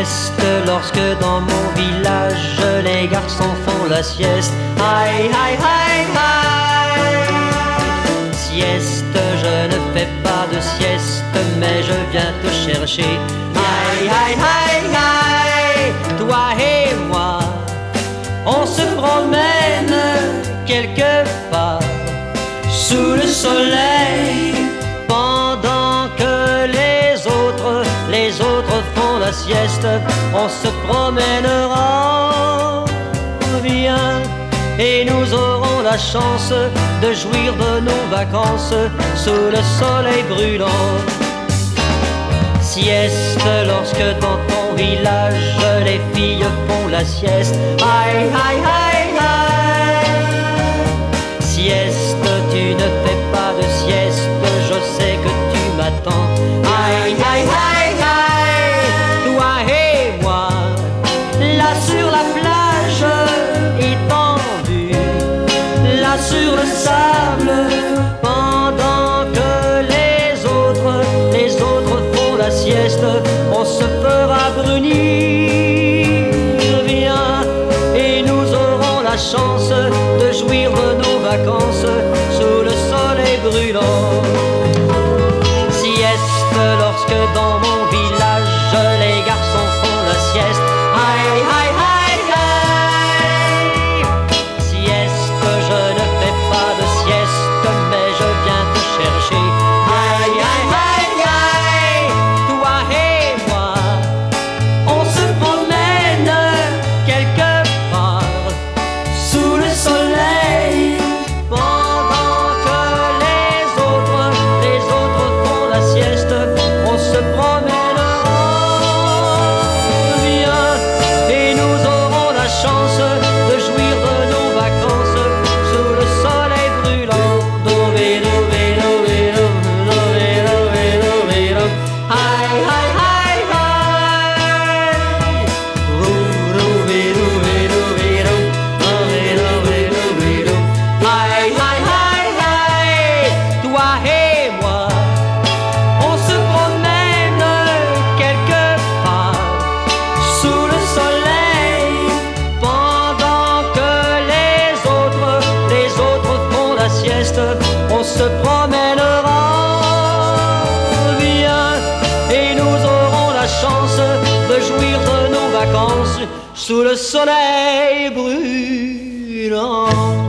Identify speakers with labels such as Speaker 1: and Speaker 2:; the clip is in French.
Speaker 1: sieste lorsque dans mon village les garçons font la sieste. Aïe, aïe, aïe, aïe. Sieste, je ne fais pas de sieste, mais je viens te chercher. Aïe, aïe, aïe, aïe. Toi et moi, on se promène quelque part sous le soleil, pendant que les autres font la sieste. On se promènera bien et nous aurons la chance de jouir de nos vacances sous le soleil brûlant. Sieste lorsque dans ton village les filles font la sieste. Aïe, aïe, aïe, aïe. Sieste, tu ne fais pas de sieste, je sais que tu m'attends. Aïe, aïe, aïe, aïe. Toi et moi, là sur la plage étendue, là sur le sable, pendant que les autres font la sieste, on se fera brunir. Viens et nous aurons la chance de jouir de nos vacances sous le soleil brûlant. Sieste lorsque dans mon village les garçons font la sieste. Aïe, aïe, aïe, aïe. Sieste, je ne fais pas de sieste, mais je viens te chercher. Aïe, aïe, aïe, aïe. Toi et moi, on se promène quelque part sous le soleil, pendant que les autres font la sieste. On se promènera bien et nous aurons la chance de jouir de nos vacances sous le soleil brûlant. Do, vé, do, vé, do, vé, do, do, vé, do, vé, do, vé, do. Aïe, aïe, aïe, aïe. Do, do, vé, do, vé, do, vé, do, do, vé, do, vé, do, vé, do. Aïe, aïe, aïe, aïe. Toi et moi, on se promène quelque part sous le soleil, pendant que les autres font la sieste. On se promènera bien et nous aurons la chance de jouir de nos vacances sous le soleil brûlant.